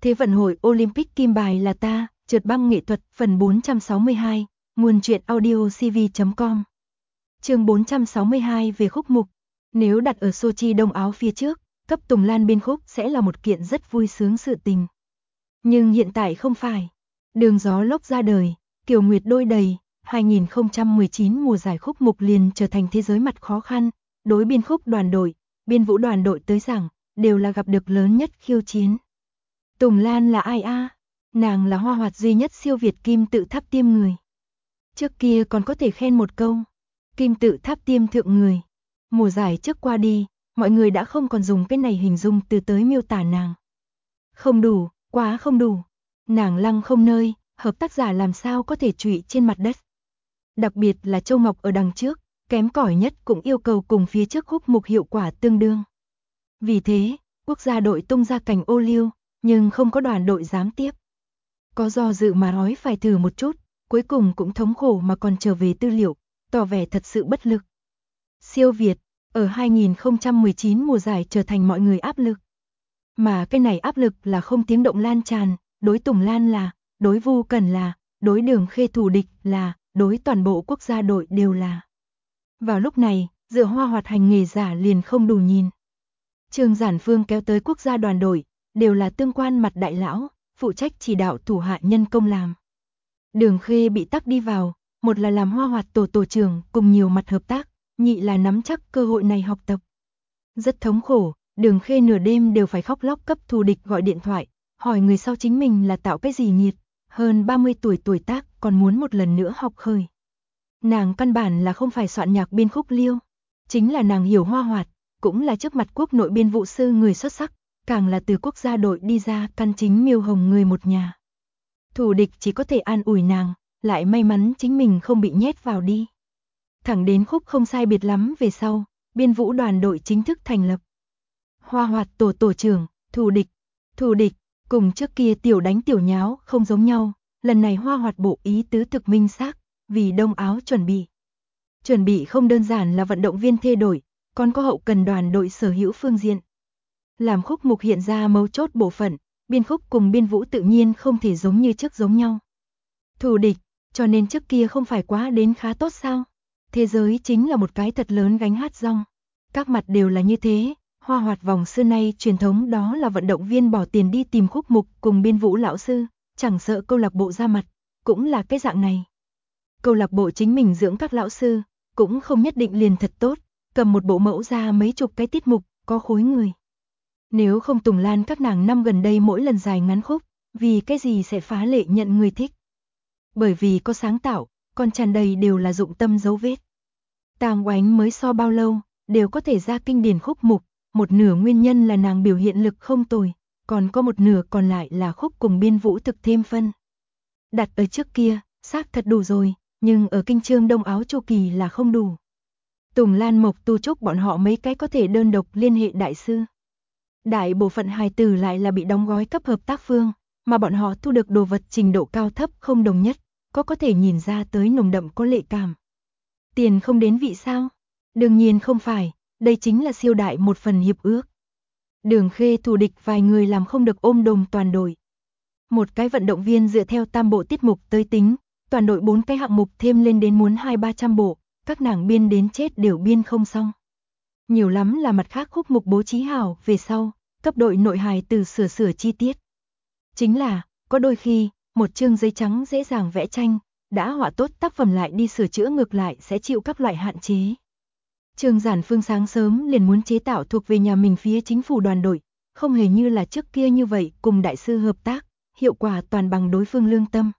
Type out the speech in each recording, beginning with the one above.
Thế vận hội Olympic kim bài là ta, trượt băng nghệ thuật phần 462, nguồn truyện audio cv.com. Chương 462 về khúc mục. Nếu đặt ở Sochi đông áo phía trước, cấp Tùng Lan biên khúc sẽ là một kiện rất vui sướng sự tình. Nhưng hiện tại không phải. Đường gió lốc ra đời, Kiều Nguyệt đôi đầy, 2019 mùa giải khúc mục liền trở thành thế giới mặt khó khăn, đối biên khúc đoàn đội, biên vũ đoàn đội tới rằng, đều là gặp được lớn nhất khiêu chiến. Tùng Lan là ai a? Nàng là hoa hoạt duy nhất siêu việt kim tự tháp tiêm người. Trước kia còn có thể khen một câu, kim tự tháp tiêm thượng người. Mùa giải trước qua đi, mọi người đã không còn dùng cái này hình dung từ tới miêu tả nàng. Không đủ, quá không đủ. Nàng lăng không nơi, hợp tác giả làm sao có thể trụy trên mặt đất. Đặc biệt là Châu Ngọc ở đằng trước, kém cỏi nhất cũng yêu cầu cùng phía trước khúc mục hiệu quả tương đương. Vì thế, quốc gia đội tung ra cảnh ô liu, nhưng không có đoàn đội dám tiếp. Có do dự mà nói phải thử một chút, cuối cùng cũng thống khổ mà còn trở về tư liệu, tỏ vẻ thật sự bất lực. Siêu Việt, ở 2019 mùa giải trở thành mọi người áp lực. Mà cái này áp lực là không tiếng động lan tràn, đối Tùng Lan là, đối Vu Cẩn là, đối Đường Khê thù địch là, đối toàn bộ quốc gia đội đều là. Vào lúc này, dựa hoa hoạt hành nghề giả liền không đủ nhìn. Trương Giản Phương kéo tới quốc gia đoàn đội, đều là tương quan mặt đại lão, phụ trách chỉ đạo thủ hạ nhân công làm. Đường Khê bị tắc đi vào, một là làm hoa hoạt tổ trưởng cùng nhiều mặt hợp tác, nhị là nắm chắc cơ hội này học tập. Rất thống khổ, Đường Khê nửa đêm đều phải khóc lóc cấp thù địch gọi điện thoại, hỏi người sau chính mình là tạo cái gì nhiệt, hơn 30 tuổi tác còn muốn một lần nữa học khởi. Nàng căn bản là không phải soạn nhạc biên khúc liêu, chính là nàng hiểu hoa hoạt, cũng là trước mặt quốc nội biên vụ sư người xuất sắc, càng là từ quốc gia đội đi ra căn chính miêu hồng người một nhà. Thủ địch chỉ có thể an ủi nàng, lại may mắn chính mình không bị nhét vào đi. Thẳng đến khúc không sai biệt lắm về sau, biên vũ đoàn đội chính thức thành lập. Hoa hoạt tổ trưởng, thủ địch, cùng trước kia tiểu đánh tiểu nháo không giống nhau, lần này hoa hoạt bộ ý tứ thực minh xác, vì đông áo chuẩn bị. Chuẩn bị không đơn giản là vận động viên thay đổi, còn có hậu cần đoàn đội sở hữu phương diện. Làm khúc mục hiện ra mấu chốt bộ phận, biên khúc cùng biên vũ tự nhiên không thể giống như trước giống nhau. Thù địch, cho nên trước kia không phải quá đến khá tốt sao? Thế giới chính là một cái thật lớn gánh hát rong. Các mặt đều là như thế, hoa hoạt vòng xưa nay truyền thống đó là vận động viên bỏ tiền đi tìm khúc mục cùng biên vũ lão sư, chẳng sợ câu lạc bộ ra mặt, cũng là cái dạng này. Câu lạc bộ chính mình dưỡng các lão sư, cũng không nhất định liền thật tốt, cầm một bộ mẫu ra mấy chục cái tiết mục, có khối người. Nếu không Tùng Lan các nàng năm gần đây mỗi lần dài ngắn khúc, vì cái gì sẽ phá lệ nhận người thích? Bởi vì có sáng tạo, còn tràn đầy đều là dụng tâm dấu vết. Tàng Oánh mới so bao lâu, đều có thể ra kinh điển khúc mục, một nửa nguyên nhân là nàng biểu hiện lực không tồi, còn có một nửa còn lại là khúc cùng biên vũ thực thêm phân. Đặt ở trước kia, xác thật đủ rồi, nhưng ở kinh chương đông áo chu kỳ là không đủ. Tùng Lan Mộc Tu Trúc bọn họ mấy cái có thể đơn độc liên hệ đại sư. Đại bộ phận hài tử lại là bị đóng gói cấp hợp tác phương, mà bọn họ thu được đồ vật trình độ cao thấp không đồng nhất, có thể nhìn ra tới nồng đậm có lệ cảm. Tiền không đến vị sao? Đương nhiên không phải, đây chính là siêu đại một phần hiệp ước. Đường Khê thù địch vài người làm không được ôm đồm toàn đội. Một cái vận động viên dựa theo tam bộ tiết mục tới tính, toàn đội 4 cái hạng mục thêm lên đến muốn 200-300 bộ, các nàng biên đến chết đều biên không xong. Nhiều lắm là mặt khác khúc mục bố trí hảo về sau, cấp đội nội hài từ sửa chi tiết. Chính là, có đôi khi, một chương giấy trắng dễ dàng vẽ tranh, đã họa tốt tác phẩm lại đi sửa chữa ngược lại sẽ chịu các loại hạn chế. Trương Giản Phương sáng sớm liền muốn chế tạo thuộc về nhà mình phía chính phủ đoàn đội, không hề như là trước kia như vậy cùng đại sư hợp tác, hiệu quả toàn bằng đối phương lương tâm.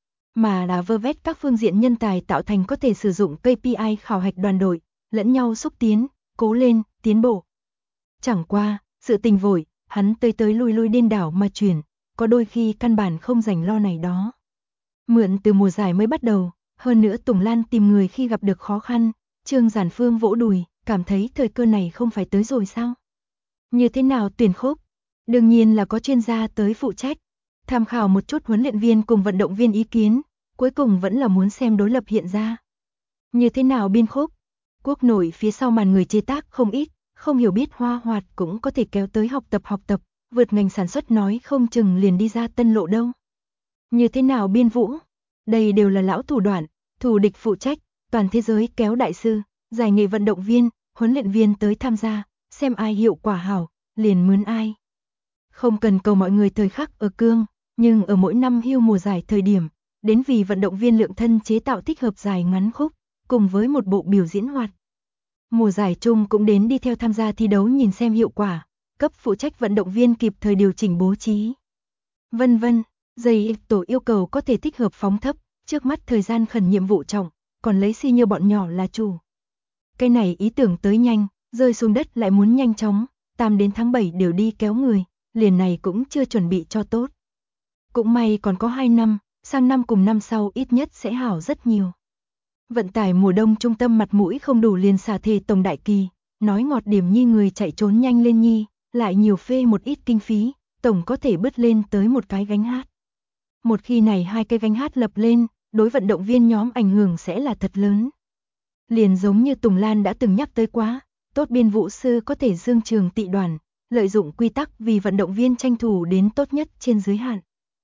Mà là vơ vét các phương diện nhân tài tạo thành có thể sử dụng KPI khảo hạch đoàn đội, lẫn nhau xúc tiến, cố lên, tiến bộ. Chẳng qua, sự tình vội, hắn tới lui điên đảo mà chuyển, có đôi khi căn bản không rảnh lo này đó. Mượn từ mùa giải mới bắt đầu, hơn nữa Tùng Lan tìm người khi gặp được khó khăn, Trương Giản Phương vỗ đùi, cảm thấy thời cơ này không phải tới rồi sao? Như thế nào tuyển khúc? Đương nhiên là có chuyên gia tới phụ trách, tham khảo một chút huấn luyện viên cùng vận động viên ý kiến, cuối cùng vẫn là muốn xem đối lập hiện ra. Như thế nào biên khúc? Quốc nội phía sau màn người chế tác không ít, không hiểu biết hoa hoạt cũng có thể kéo tới học tập, vượt ngành sản xuất nói không chừng liền đi ra tân lộ đâu. Như thế nào biên vũ? Đây đều là lão thủ đoạn, thủ địch phụ trách, toàn thế giới kéo đại sư, giải nghệ vận động viên, huấn luyện viên tới tham gia, xem ai hiệu quả hảo, liền mướn ai. Không cần cầu mọi người thời khắc ở cương, nhưng ở mỗi năm hưu mùa giải thời điểm, đến vì vận động viên lượng thân chế tạo thích hợp dài ngắn khúc, cùng với một bộ biểu diễn hoạt. Mùa giải chung cũng đến đi theo tham gia thi đấu nhìn xem hiệu quả, cấp phụ trách vận động viên kịp thời điều chỉnh bố trí. Vân vân, giày tổ yêu cầu có thể thích hợp phóng thấp, trước mắt thời gian khẩn nhiệm vụ trọng, còn lấy si như bọn nhỏ là chủ. Cái này ý tưởng tới nhanh, rơi xuống đất lại muốn nhanh chóng, tam đến tháng 7 đều đi kéo người, liền này cũng chưa chuẩn bị cho tốt. Cũng may còn có 2 năm, sang năm cùng năm sau ít nhất sẽ hảo rất nhiều. Vận tải mùa đông trung tâm mặt mũi không đủ liền xả thề tổng đại kỳ, nói ngọt điểm nhi người chạy trốn nhanh lên nhi, lại nhiều phê một ít kinh phí, tổng có thể bứt lên tới một cái gánh hát. Một khi này hai cái gánh hát lập lên, đối vận động viên nhóm ảnh hưởng sẽ là thật lớn. Liền giống như Tùng Lan đã từng nhắc tới quá, tốt biên vũ sư có thể dương trường tị đoàn, lợi dụng quy tắc vì vận động viên tranh thủ đến tốt nhất trên giới hạn.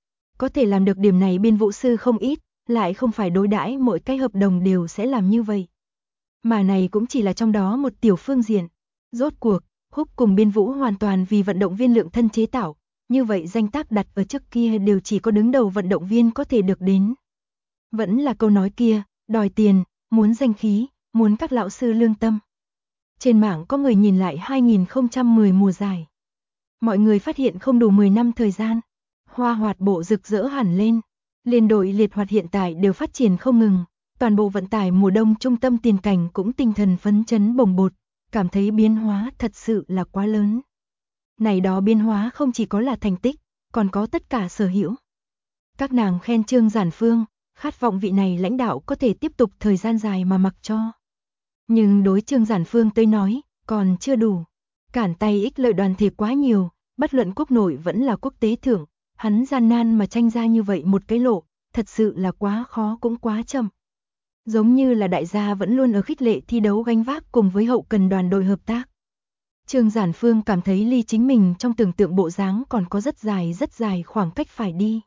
Có thể làm được điểm này biên vũ sư không ít, lại không phải đối đãi mỗi cái hợp đồng đều sẽ làm như vậy. Mà này cũng chỉ là trong đó một tiểu phương diện. Rốt cuộc, Húc cùng biên vũ hoàn toàn vì vận động viên lượng thân chế tạo, như vậy danh tác đặt ở trước kia đều chỉ có đứng đầu vận động viên có thể được đến. Vẫn là câu nói kia, đòi tiền, muốn danh khí, muốn các lão sư lương tâm. Trên mạng có người nhìn lại 2010 mùa giải. Mọi người phát hiện không đủ 10 năm thời gian, Hoa Hoạt bộ rực rỡ hẳn lên. Liên đội liệt hoạt hiện tại đều phát triển không ngừng, toàn bộ vận tải mùa đông trung tâm tiền cảnh cũng tinh thần phấn chấn bồng bột, cảm thấy biến hóa thật sự là quá lớn. Này đó biến hóa không chỉ có là thành tích, còn có tất cả sở hữu. Các nàng khen Trương Giản Phương, khát vọng vị này lãnh đạo có thể tiếp tục thời gian dài mà mặc cho. Nhưng đối Trương Giản Phương tới nói, còn chưa đủ. Cản tay ích lợi đoàn thể quá nhiều, bất luận quốc nội vẫn là quốc tế thưởng, hắn gian nan mà tranh ra như vậy một cái lộ, thật sự là quá khó cũng quá chậm. Giống như là đại gia vẫn luôn ở khích lệ thi đấu gánh vác cùng với hậu cần đoàn đội hợp tác. Trương Giản Phương cảm thấy ly chính mình trong tưởng tượng bộ dáng còn có rất dài khoảng cách phải đi.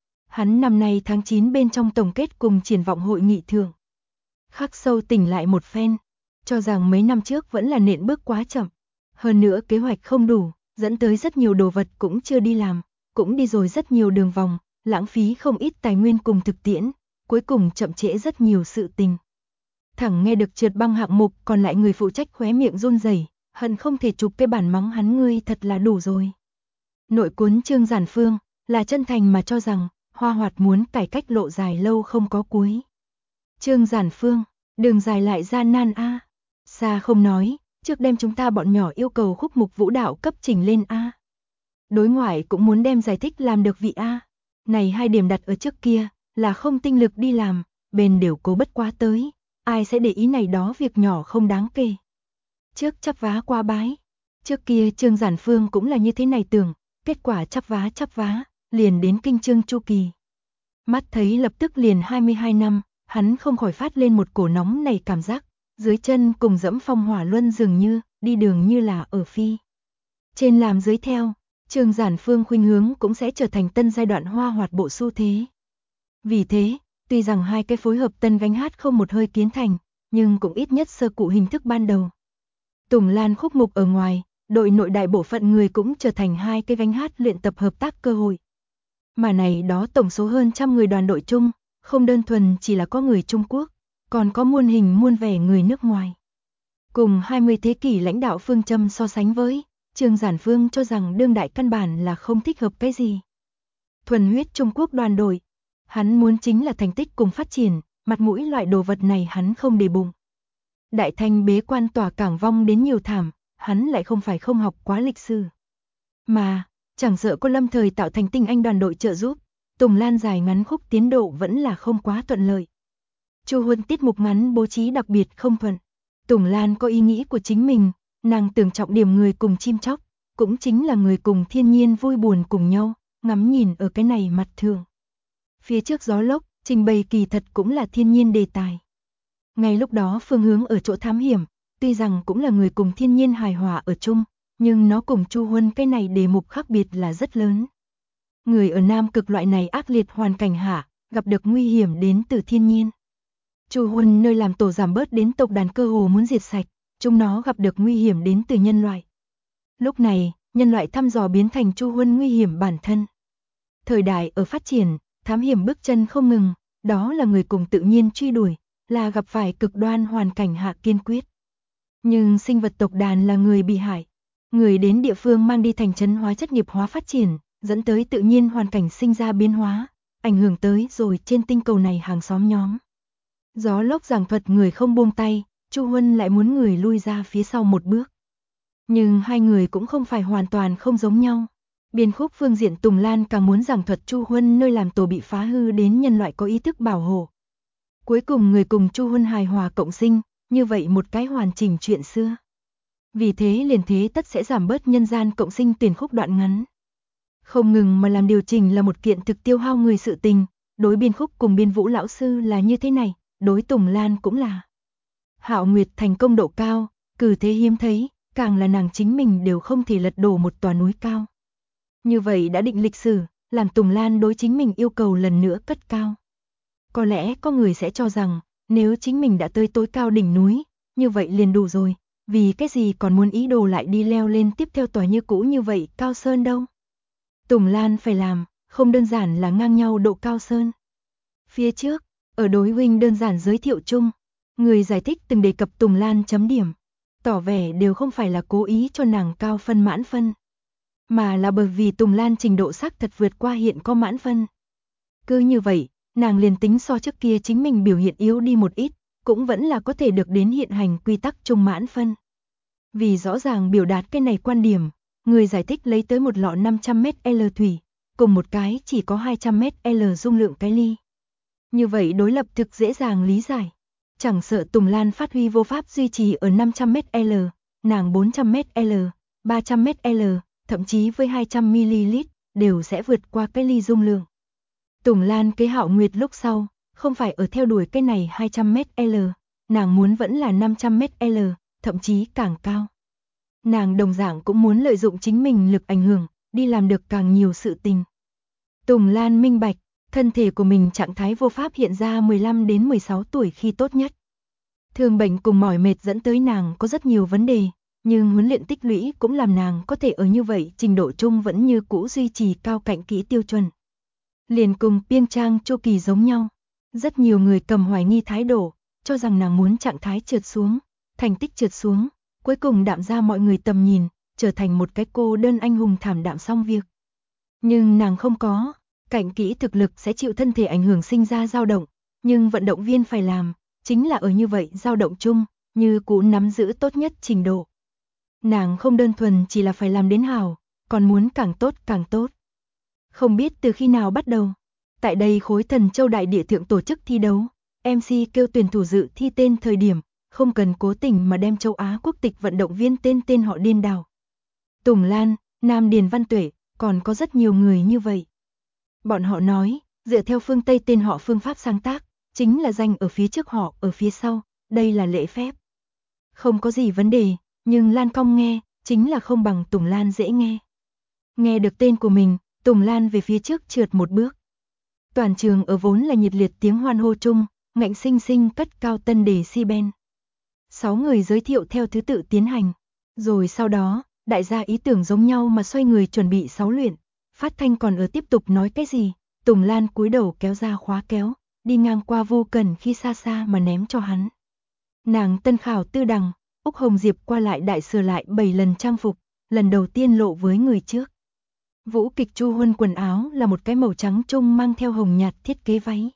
Hắn năm nay tháng 9 bên trong tổng kết cùng triển vọng hội nghị thưởng. Khắc sâu tỉnh lại một phen, cho rằng mấy năm trước vẫn là nện bước quá chậm. Hơn nữa kế hoạch không đủ, dẫn tới rất nhiều đồ vật cũng chưa đi làm, cũng đi rồi rất nhiều đường vòng, lãng phí không ít tài nguyên cùng thực tiễn, cuối cùng chậm trễ rất nhiều sự tình. Thẳng nghe được trượt băng hạng mục, còn lại người phụ trách khóe miệng run rẩy, hận không thể chụp cái bản mắng hắn ngươi thật là đủ rồi. Nội cuốn Trương Giản Phương là chân thành mà cho rằng Hoa Hoạt muốn cải cách lộ dài lâu không có cuối. Trương Giản Phương, đường dài lại gian nan a. Xa không nói, trước đem chúng ta bọn nhỏ yêu cầu khúc mục vũ đạo cấp chỉnh lên a. Đối ngoại cũng muốn đem giải thích làm được vị a. Này hai điểm đặt ở trước kia là không tinh lực đi làm, bên đều cố bất quá tới, ai sẽ để ý này đó việc nhỏ không đáng kể. Trước chắp vá qua bái, trước kia Trương Giản Phương cũng là như thế này tưởng, kết quả chắp vá, liền đến kinh Trương chu kỳ. Mắt thấy lập tức liền 22 năm, hắn không khỏi phát lên một cổ nóng này cảm giác, dưới chân cùng dẫm phong hỏa luân dường như, đi đường như là ở phi. Trên làm dưới theo, Trương Giản Phương khuynh hướng cũng sẽ trở thành tân giai đoạn Hoa Hoạt bộ xu thế. Vì thế, tuy rằng hai cái phối hợp tân gánh hát không một hơi kiến thành, nhưng cũng ít nhất sơ cụ hình thức ban đầu. Tùng Lan khúc mục ở ngoài, đội nội đại bộ phận người cũng trở thành hai cái gánh hát luyện tập hợp tác cơ hội. Mà này đó tổng số hơn 100 người đoàn đội chung, không đơn thuần chỉ là có người Trung Quốc, còn có muôn hình muôn vẻ người nước ngoài. Cùng 20 thế kỷ lãnh đạo phương châm so sánh với, Trương Giản Phương cho rằng đương đại căn bản là không thích hợp cái gì. Thuần huyết Trung Quốc đoàn đội, hắn muốn chính là thành tích cùng phát triển, mặt mũi loại đồ vật này hắn không để bụng. Đại Thanh bế quan tỏa cảng vong đến nhiều thảm, hắn lại không phải không học quá lịch sử. Mà, chẳng sợ có lâm thời tạo thành tinh anh đoàn đội trợ giúp, Tùng Lan dài ngắn khúc tiến độ vẫn là không quá thuận lợi. Chu Huân tiết mục ngắn bố trí đặc biệt không thuận. Tùng Lan có ý nghĩ của chính mình, nàng tưởng trọng điểm người cùng chim chóc, cũng chính là người cùng thiên nhiên vui buồn cùng nhau, ngắm nhìn ở cái này mặt thường. Phía trước gió lốc, trình bày kỳ thật cũng là thiên nhiên đề tài. Ngay lúc đó phương hướng ở chỗ thám hiểm, tuy rằng cũng là người cùng thiên nhiên hài hòa ở chung, nhưng nó cùng Chu Huân cái này đề mục khác biệt là rất lớn. Người ở Nam Cực loại này ác liệt hoàn cảnh hạ, gặp được nguy hiểm đến từ thiên nhiên. Chu Huân nơi làm tổ giảm bớt đến tộc đàn cơ hồ muốn diệt sạch, chúng nó gặp được nguy hiểm đến từ nhân loại. Lúc này, nhân loại thăm dò biến thành Chu Huân nguy hiểm bản thân. Thời đại ở phát triển, thám hiểm bước chân không ngừng, đó là người cùng tự nhiên truy đuổi, là gặp phải cực đoan hoàn cảnh hạ kiên quyết. Nhưng sinh vật tộc đàn là người bị hại. Người đến địa phương mang đi thành trấn hóa chất nghiệp hóa phát triển, dẫn tới tự nhiên hoàn cảnh sinh ra biến hóa, ảnh hưởng tới rồi trên tinh cầu này hàng xóm nhóm. Gió lốc giảng thuật người không buông tay, Chu Huân lại muốn người lui ra phía sau một bước. Nhưng hai người cũng không phải hoàn toàn không giống nhau. Biên khúc phương diện Tùng Lan càng muốn giảng thuật Chu Huân nơi làm tổ bị phá hư đến nhân loại có ý thức bảo hộ. Cuối cùng người cùng Chu Huân hài hòa cộng sinh, như vậy một cái hoàn chỉnh chuyện xưa. Vì thế liền thế tất sẽ giảm bớt nhân gian cộng sinh tuyển khúc đoạn ngắn. Không ngừng mà làm điều chỉnh là một kiện thực tiêu hao người sự tình, đối biên khúc cùng biên vũ lão sư là như thế này, đối Tùng Lan cũng là. Hạo Nguyệt thành công độ cao, cử thế hiếm thấy, càng là nàng chính mình đều không thể lật đổ một tòa núi cao. Như vậy đã định lịch sử, làm Tùng Lan đối chính mình yêu cầu lần nữa cất cao. Có lẽ có người sẽ cho rằng, nếu chính mình đã tới tối cao đỉnh núi, như vậy liền đủ rồi, vì cái gì còn muốn ý đồ lại đi leo lên tiếp theo tòa như cũ như vậy cao sơn đâu. Tùng Lan phải làm, không đơn giản là ngang nhau độ cao sơn. Phía trước, ở đối huynh đơn giản giới thiệu chung, người giải thích từng đề cập Tùng Lan chấm điểm, tỏ vẻ đều không phải là cố ý cho nàng cao phân mãn phân, mà là bởi vì Tùng Lan trình độ xác thật vượt qua hiện có mãn phân. Cứ như vậy, nàng liền tính so trước kia chính mình biểu hiện yếu đi một ít, cũng vẫn là có thể được đến hiện hành quy tắc chung mãn phân. Vì rõ ràng biểu đạt cái này quan điểm, người giải thích lấy tới một lọ 500ml thủy, cùng một cái chỉ có 200ml dung lượng cái ly. Như vậy đối lập thực dễ dàng lý giải. Chẳng sợ Tùng Lan phát huy vô pháp duy trì ở 500ml, nàng 400ml, 300ml, thậm chí với 200ml, đều sẽ vượt qua cái ly dung lượng. Tùng Lan kế Hạo Nguyệt lúc sau, không phải ở theo đuổi cái này 200ml, nàng muốn vẫn là 500ml, thậm chí càng cao. Nàng đồng dạng cũng muốn lợi dụng chính mình lực ảnh hưởng, đi làm được càng nhiều sự tình. Tùng Lan minh bạch, thân thể của mình trạng thái vô pháp hiện ra 15 đến 16 tuổi khi tốt nhất. Thương bệnh cùng mỏi mệt dẫn tới nàng có rất nhiều vấn đề, nhưng huấn luyện tích lũy cũng làm nàng có thể ở như vậy trình độ chung vẫn như cũ duy trì cao cạnh kỹ tiêu chuẩn. Liền cùng Piêng Trang chu kỳ giống nhau, rất nhiều người cầm hoài nghi thái độ, cho rằng nàng muốn trạng thái trượt xuống, thành tích trượt xuống, cuối cùng đạm ra mọi người tầm nhìn, trở thành một cái cô đơn anh hùng thảm đạm xong việc. Nhưng nàng không có, cạnh kỹ thực lực sẽ chịu thân thể ảnh hưởng sinh ra dao động, nhưng vận động viên phải làm, chính là ở như vậy dao động chung, như cũ nắm giữ tốt nhất trình độ. Nàng không đơn thuần chỉ là phải làm đến hảo, còn muốn càng tốt càng tốt. Không biết từ khi nào bắt đầu, tại đây khối Thần Châu Đại Địa thượng tổ chức thi đấu, MC kêu tuyển thủ dự thi tên thời điểm, không cần cố tình mà đem châu Á quốc tịch vận động viên tên họ điên đảo. Tùng Lan, Nam Điền Văn Tuệ, còn có rất nhiều người như vậy. Bọn họ nói, dựa theo phương Tây tên họ phương pháp sáng tác, chính là danh ở phía trước họ ở phía sau, đây là lễ phép. Không có gì vấn đề, nhưng Lan Cong nghe, chính là không bằng Tùng Lan dễ nghe. Nghe được tên của mình, Tùng Lan về phía trước trượt một bước. Toàn trường ở vốn là nhiệt liệt tiếng hoan hô chung, ngạnh sinh sinh cất cao tân đề si ben. 6 người giới thiệu theo thứ tự tiến hành, rồi sau đó, đại gia ý tưởng giống nhau mà xoay người chuẩn bị 6 luyện. Phát thanh còn ở tiếp tục nói cái gì, Tùng Lan cúi đầu kéo ra khóa kéo, đi ngang qua Vô Cần khi xa xa mà ném cho hắn. Nàng tân khảo tư đằng, Úc Hồng Diệp qua lại đại sửa lại 7 lần trang phục, lần đầu tiên lộ với người trước. Vũ kịch Chu Huân quần áo là một cái màu trắng trung mang theo hồng nhạt thiết kế váy.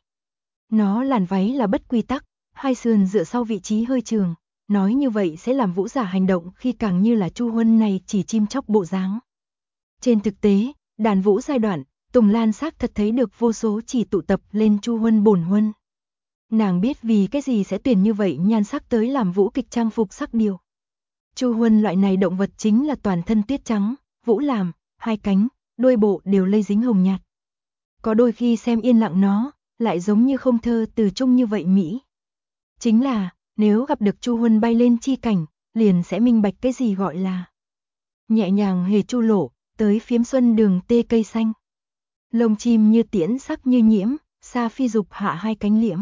Nó làn váy là bất quy tắc, hai sườn dựa sau vị trí hơi trường, nói như vậy sẽ làm vũ giả hành động khi càng như là Chu Huân này chỉ chim chóc bộ dáng. Trên thực tế, đàn vũ giai đoạn, Tùng Lan xác thật thấy được vô số chỉ tụ tập lên Chu Huân bổn huân. Nàng biết vì cái gì sẽ tuyển như vậy nhan sắc tới làm vũ kịch trang phục sắc điều. Chu Huân loại này động vật chính là toàn thân tuyết trắng, vũ làm, hai cánh, đuôi bộ đều lây dính hồng nhạt. Có đôi khi xem yên lặng nó, lại giống như không thơ từ chung như vậy Mỹ. Chính là, nếu gặp được Chu Huân bay lên chi cảnh, liền sẽ minh bạch cái gì gọi là nhẹ nhàng hề chu lộ, tới phiếm xuân đường tê cây xanh. Lông chim như tiễn sắc như nhiễm, xa phi dục hạ hai cánh liễm.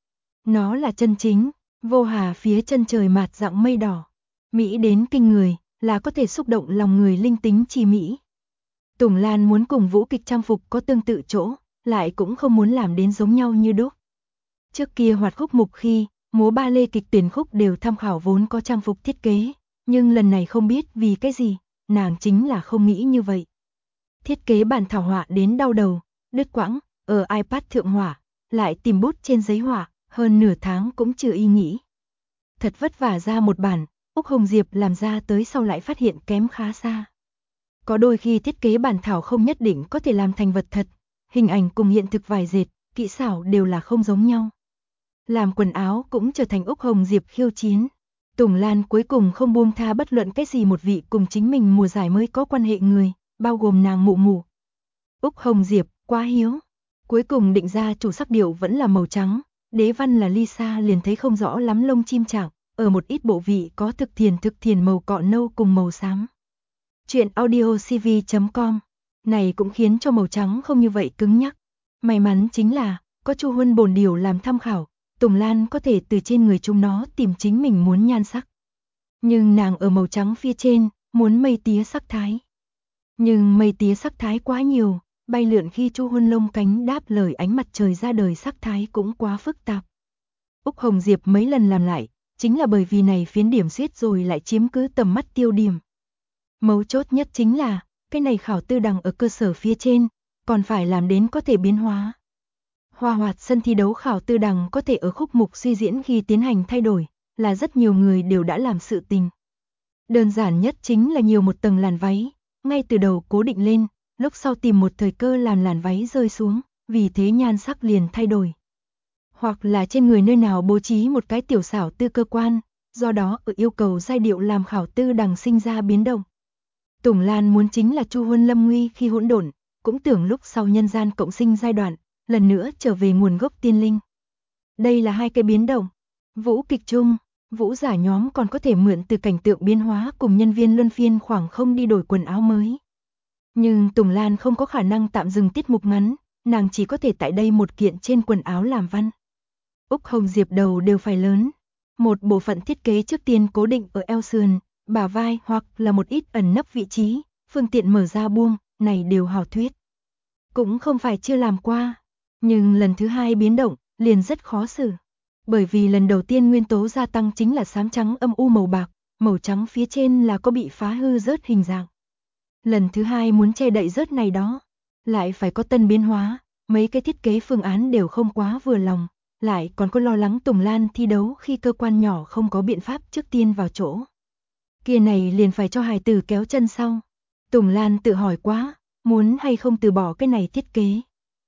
Nó là chân chính, vô hà phía chân trời mạt dạng mây đỏ. Mỹ đến kinh người, là có thể xúc động lòng người linh tính chi mỹ. Tùng Lan muốn cùng vũ kịch trang phục có tương tự chỗ, lại cũng không muốn làm đến giống nhau như đúc. Trước kia hoạt khúc mục khi, múa ba lê kịch tuyển khúc đều tham khảo vốn có trang phục thiết kế, nhưng lần này không biết vì cái gì, nàng chính là không nghĩ như vậy. Thiết kế bản thảo họa đến đau đầu, đứt quãng, ở iPad thượng họa, lại tìm bút trên giấy họa, hơn nửa tháng cũng chưa ý nghĩ. Thật vất vả ra một bản, Úc Hồng Diệp làm ra tới sau lại phát hiện kém khá xa. Có đôi khi thiết kế bản thảo không nhất định có thể làm thành vật thật, hình ảnh cùng hiện thực vài dệt, kỹ xảo đều là không giống nhau. Làm quần áo cũng trở thành Úc Hồng Diệp khiêu chiến. Tùng Lan cuối cùng không buông tha bất luận cái gì một vị cùng chính mình mùa giải mới có quan hệ người, bao gồm nàng mụ mụ. Úc Hồng Diệp, quá hiếu. Cuối cùng định ra chủ sắc điệu vẫn là màu trắng, đế văn là Lisa liền thấy không rõ lắm lông chim trạng, ở một ít bộ vị có thực thiền màu cọ nâu cùng màu xám. Chuyện audio cv.com này cũng khiến cho màu trắng không như vậy cứng nhắc. May mắn chính là, có Chu Huân bồn điều làm tham khảo, Tùng Lan có thể từ trên người chúng nó tìm chính mình muốn nhan sắc. Nhưng nàng ở màu trắng phía trên, muốn mây tía sắc thái. Nhưng mây tía sắc thái quá nhiều, bay lượn khi Chu Huân lông cánh đáp lời ánh mặt trời ra đời sắc thái cũng quá phức tạp. Úc Hồng Diệp mấy lần làm lại, chính là bởi vì này phiến điểm xuyết rồi lại chiếm cứ tầm mắt tiêu điểm. Mấu chốt nhất chính là, cái này khảo tư đằng ở cơ sở phía trên, còn phải làm đến có thể biến hóa. Hoa hoạt sân thi đấu khảo tư đằng có thể ở khúc mục suy diễn khi tiến hành thay đổi, là rất nhiều người đều đã làm sự tình. Đơn giản nhất chính là nhiều một tầng làn váy, ngay từ đầu cố định lên, lúc sau tìm một thời cơ làm làn váy rơi xuống, vì thế nhan sắc liền thay đổi. Hoặc là trên người nơi nào bố trí một cái tiểu xảo tư cơ quan, do đó ở yêu cầu giai điệu làm khảo tư đằng sinh ra biến động. Tùng Lan muốn chính là Chu Huân lâm nguy khi hỗn độn, cũng tưởng lúc sau nhân gian cộng sinh giai đoạn, lần nữa trở về nguồn gốc tiên linh. Đây là hai cái biến động. Vũ kịch chung, vũ giả nhóm còn có thể mượn từ cảnh tượng biến hóa cùng nhân viên luân phiên khoảng không đi đổi quần áo mới. Nhưng Tùng Lan không có khả năng tạm dừng tiết mục ngắn, nàng chỉ có thể tại đây một kiện trên quần áo làm văn. Úc Hồng Diệp đầu đều phải lớn. Một bộ phận thiết kế trước tiên cố định ở eo sườn, bả vai hoặc là một ít ẩn nấp vị trí, phương tiện mở ra buông, này đều hảo thuyết. Cũng không phải chưa làm qua, nhưng lần thứ hai biến động, liền rất khó xử. Bởi vì lần đầu tiên nguyên tố gia tăng chính là xám trắng âm u màu bạc, màu trắng phía trên là có bị phá hư rớt hình dạng. Lần thứ hai muốn che đậy rớt này đó, lại phải có tân biến hóa, mấy cái thiết kế phương án đều không quá vừa lòng, lại còn có lo lắng Tùng Lan thi đấu khi cơ quan nhỏ không có biện pháp trước tiên vào chỗ. Kia này liền phải cho hài tử kéo chân sau. Tùng Lan tự hỏi quá, muốn hay không từ bỏ cái này thiết kế.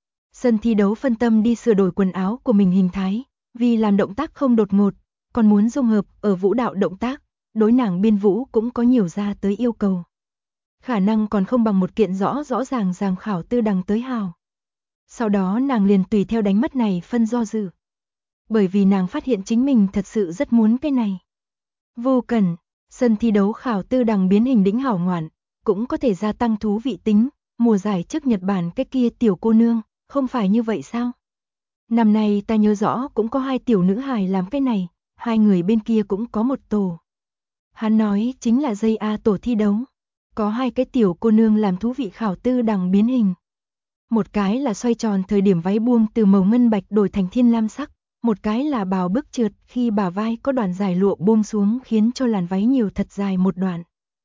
Sân thi đấu phân tâm đi sửa đổi quần áo của mình hình thái, vì làm động tác không đột ngột, còn muốn dung hợp ở vũ đạo động tác, đối nàng biên vũ cũng có nhiều ra tới yêu cầu. Khả năng còn không bằng một kiện rõ ràng khảo tư đằng tới hào. Sau đó nàng liền tùy theo đánh mất này phân do dự. Bởi vì nàng phát hiện chính mình thật sự rất muốn cái này. Vô cần, sân thi đấu khảo tư đằng biến hình đĩnh hảo ngoạn, cũng có thể gia tăng thú vị tính, mùa giải trước Nhật Bản cái kia tiểu cô nương, không phải như vậy sao? Năm nay ta nhớ rõ cũng có hai tiểu nữ hài làm cái này, hai người bên kia cũng có một tổ. Hắn nói chính là dây A tổ thi đấu. Có hai cái tiểu cô nương làm thú vị khảo tư đằng biến hình. Một cái là xoay tròn thời điểm váy buông từ màu ngân bạch đổi thành thiên lam sắc, một cái là bào bước trượt khi bả vai có đoạn dài lụa buông xuống khiến cho làn váy nhiều thật dài một đoạn.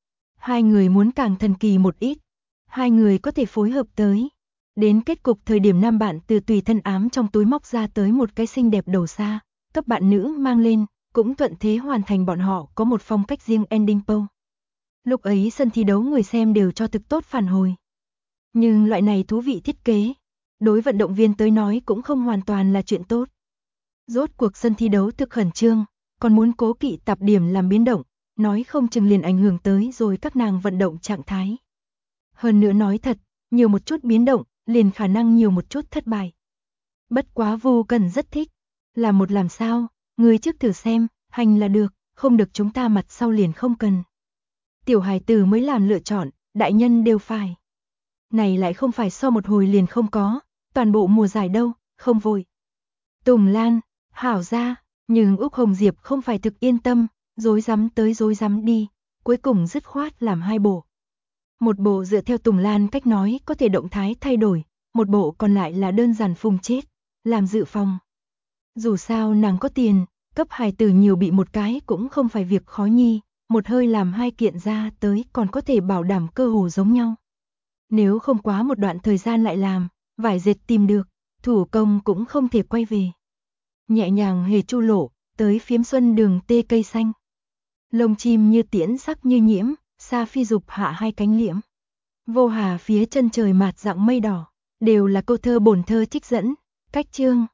Hai người muốn càng thần kỳ một ít, hai người có thể phối hợp tới. Đến kết cục thời điểm nam bạn từ tùy thân ám trong túi móc ra tới một cái xinh đẹp đầu xa, cấp bạn nữ mang lên, cũng thuận thế hoàn thành bọn họ có một phong cách riêng ending pose. Lúc ấy sân thi đấu người xem đều cho thực tốt phản hồi. Nhưng loại này thú vị thiết kế, đối vận động viên tới nói cũng không hoàn toàn là chuyện tốt. Rốt cuộc sân thi đấu thực khẩn trương, còn muốn cố kỵ tạp điểm làm biến động, nói không chừng liền ảnh hưởng tới rồi các nàng vận động trạng thái. Hơn nữa nói thật, nhiều một chút biến động, liền khả năng nhiều một chút thất bại. Bất quá Vô Cần rất thích, là một làm sao, người trước thử xem, hành là được, không được chúng ta mặt sau liền không cần. tiểu hài tử mới làm lựa chọn, đại nhân đều phải. Này lại không phải so một hồi liền không có, toàn bộ mùa giải đâu, không vội. Tùng Lan, hảo ra, nhưng Úc Hồng Diệp không phải thực yên tâm, dối rắm tới dối rắm đi, cuối cùng dứt khoát làm 2 bộ. Một bộ dựa theo Tùng Lan cách nói có thể động thái thay đổi, một bộ còn lại là đơn giản phùng chết, làm dự phòng. Dù sao nàng có tiền, cấp hài tử nhiều bị một cái cũng không phải việc khó nhi, một hơi làm 2 kiện ra tới còn có thể bảo đảm cơ hồ giống nhau. Nếu không quá một đoạn thời gian lại làm, vải dệt tìm được, thủ công cũng không thể quay về. Nhẹ nhàng hề chu lộ, tới phiếm xuân đường tê cây xanh. Lông chim như tiễn sắc như nhiễm, xa phi dục hạ 2 cánh liễm. Vô hà phía chân trời mạt dạng mây đỏ, đều là câu thơ bổn thơ trích dẫn, cách chương.